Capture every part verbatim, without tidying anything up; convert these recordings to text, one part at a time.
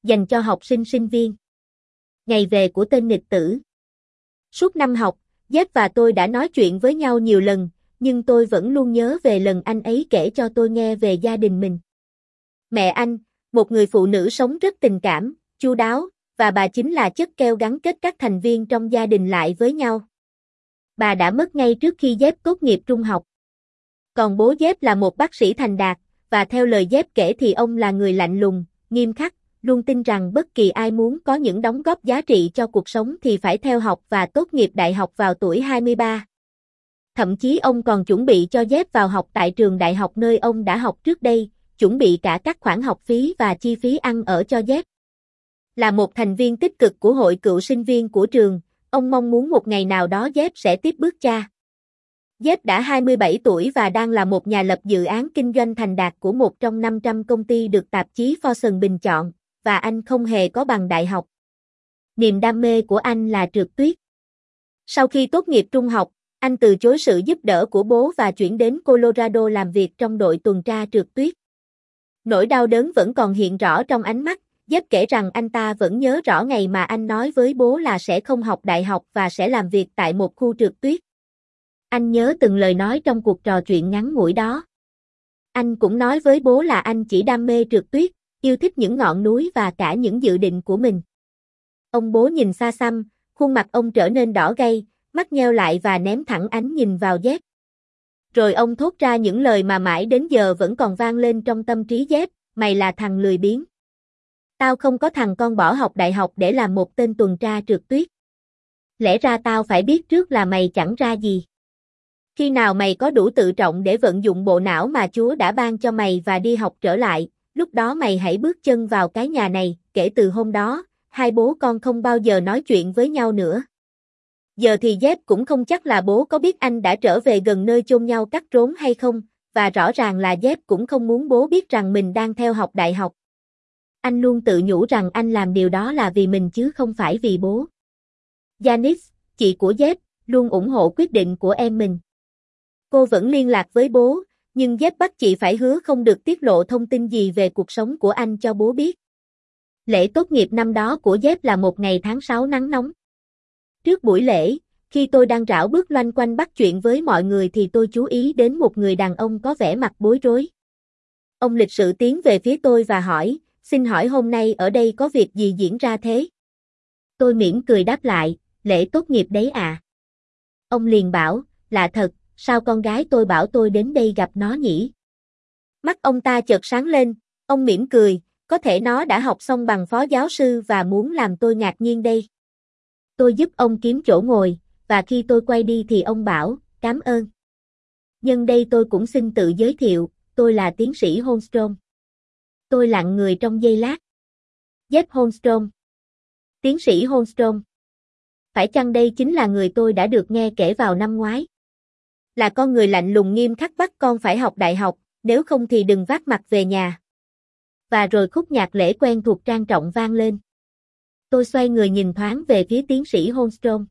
dành cho học sinh sinh viên. Ngày về của tên nghịch tử. Suốt năm học, Jeff và tôi đã nói chuyện với nhau nhiều lần, nhưng tôi vẫn luôn nhớ về lần anh ấy kể cho tôi nghe về gia đình mình. Mẹ anh, một người phụ nữ sống rất tình cảm, chu đáo, và bà chính là chất keo gắn kết các thành viên trong gia đình lại với nhau. Bà đã mất ngay trước khi Jeff tốt nghiệp trung học. Còn bố Jeff là một bác sĩ thành đạt, và theo lời Jeff kể thì ông là người lạnh lùng, nghiêm khắc, luôn tin rằng bất kỳ ai muốn có những đóng góp giá trị cho cuộc sống thì phải theo học và tốt nghiệp đại học vào tuổi hai mươi ba. Thậm chí ông còn chuẩn bị cho Jeff vào học tại trường đại học nơi ông đã học trước đây, chuẩn bị cả các khoản học phí và chi phí ăn ở cho Jeff. Là một thành viên tích cực của hội cựu sinh viên của trường, ông mong muốn một ngày nào đó Jeff sẽ tiếp bước cha. Jeff đã hai mươi bảy tuổi và đang là một nhà lập dự án kinh doanh thành đạt của một trong năm trăm công ty được tạp chí Fortune bình chọn, và anh không hề có bằng đại học. Niềm đam mê của anh là trượt tuyết. Sau khi tốt nghiệp trung học, anh từ chối sự giúp đỡ của bố và chuyển đến Colorado làm việc trong đội tuần tra trượt tuyết. Nỗi đau đớn vẫn còn hiện rõ trong ánh mắt. Jeff kể rằng anh ta vẫn nhớ rõ ngày mà anh nói với bố là sẽ không học đại học và sẽ làm việc tại một khu trượt tuyết. Anh nhớ từng lời nói trong cuộc trò chuyện ngắn ngủi đó. Anh cũng nói với bố là anh chỉ đam mê trượt tuyết, yêu thích những ngọn núi và cả những dự định của mình. Ông bố nhìn xa xăm, khuôn mặt ông trở nên đỏ gay, mắt nheo lại và ném thẳng ánh nhìn vào Jeff. Rồi ông thốt ra những lời mà mãi đến giờ vẫn còn vang lên trong tâm trí Jeff, mày là thằng lười biếng. Tao không có thằng con bỏ học đại học để làm một tên tuần tra trượt tuyết. Lẽ ra tao phải biết trước là mày chẳng ra gì. Khi nào mày có đủ tự trọng để vận dụng bộ não mà Chúa đã ban cho mày và đi học trở lại, lúc đó mày hãy bước chân vào cái nhà này. Kể từ hôm đó, hai bố con không bao giờ nói chuyện với nhau nữa. Giờ thì Jeff cũng không chắc là bố có biết anh đã trở về gần nơi chôn nhau cắt rốn hay không, và rõ ràng là Jeff cũng không muốn bố biết rằng mình đang theo học đại học. Anh luôn tự nhủ rằng anh làm điều đó là vì mình chứ không phải vì bố. Janice, chị của Jeff, luôn ủng hộ quyết định của em mình. Cô vẫn liên lạc với bố, nhưng Jeff bắt chị phải hứa không được tiết lộ thông tin gì về cuộc sống của anh cho bố biết. Lễ tốt nghiệp năm đó của Jeff là một ngày tháng sáu nắng nóng. Trước buổi lễ, khi tôi đang rảo bước loanh quanh bắt chuyện với mọi người thì tôi chú ý đến một người đàn ông có vẻ mặt bối rối. Ông lịch sự tiến về phía tôi và hỏi, xin hỏi hôm nay ở đây có việc gì diễn ra thế? Tôi mỉm cười đáp lại, lễ tốt nghiệp đấy à? Ông liền bảo, lạ thật, sao con gái tôi bảo tôi đến đây gặp nó nhỉ? Mắt ông ta chợt sáng lên, ông mỉm cười, có thể nó đã học xong bằng phó giáo sư và muốn làm tôi ngạc nhiên đây. Tôi giúp ông kiếm chỗ ngồi, và khi tôi quay đi thì ông bảo, cảm ơn. Nhân đây tôi cũng xin tự giới thiệu, tôi là tiến sĩ Holmstrom. Tôi lặng người trong giây lát. Jeff Holmstrom. Tiến sĩ Holmstrom. Phải chăng đây chính là người tôi đã được nghe kể vào năm ngoái? Là con người lạnh lùng nghiêm khắc bắt con phải học đại học, nếu không thì đừng vác mặt về nhà. Và rồi khúc nhạc lễ quen thuộc trang trọng vang lên. Tôi xoay người nhìn thoáng về phía tiến sĩ Holmstrom.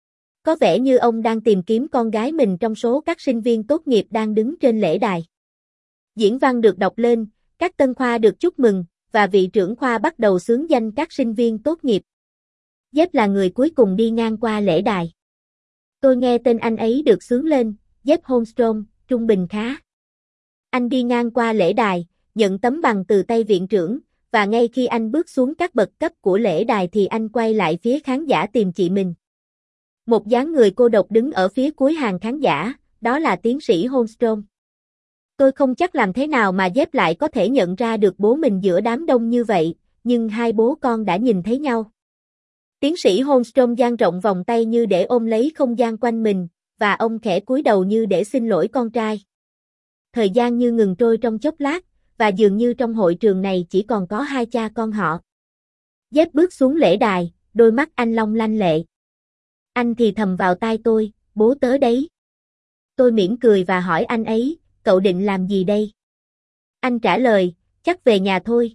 Có vẻ như ông đang tìm kiếm con gái mình trong số các sinh viên tốt nghiệp đang đứng trên lễ đài. Diễn văn được đọc lên, các tân khoa được chúc mừng, và vị trưởng khoa bắt đầu xướng danh các sinh viên tốt nghiệp. Jeff là người cuối cùng đi ngang qua lễ đài. Tôi nghe tên anh ấy được xướng lên, Jeff Holmstrom, trung bình khá. Anh đi ngang qua lễ đài, nhận tấm bằng từ tay viện trưởng, và ngay khi anh bước xuống các bậc cấp của lễ đài thì anh quay lại phía khán giả tìm chị mình. Một dáng người cô độc đứng ở phía cuối hàng khán giả, đó là tiến sĩ Holmstrom. Tôi không chắc làm thế nào mà Jeff lại có thể nhận ra được bố mình giữa đám đông như vậy, nhưng hai bố con đã nhìn thấy nhau. Tiến sĩ Holmstrom dang rộng vòng tay như để ôm lấy không gian quanh mình, và ông khẽ cúi đầu như để xin lỗi con trai. Thời gian như ngừng trôi trong chốc lát, và dường như trong hội trường này chỉ còn có hai cha con họ. Jeff bước xuống lễ đài, đôi mắt anh long lanh lệ. Anh thì thầm vào tai tôi, bố tớ đấy. Tôi mỉm cười và hỏi anh ấy, cậu định làm gì đây? Anh trả lời, chắc về nhà thôi.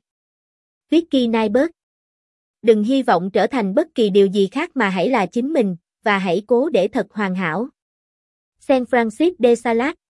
Vicky Nyberg. Đừng hy vọng trở thành bất kỳ điều gì khác mà hãy là chính mình, và hãy cố để thật hoàn hảo. San Francisco de Salas.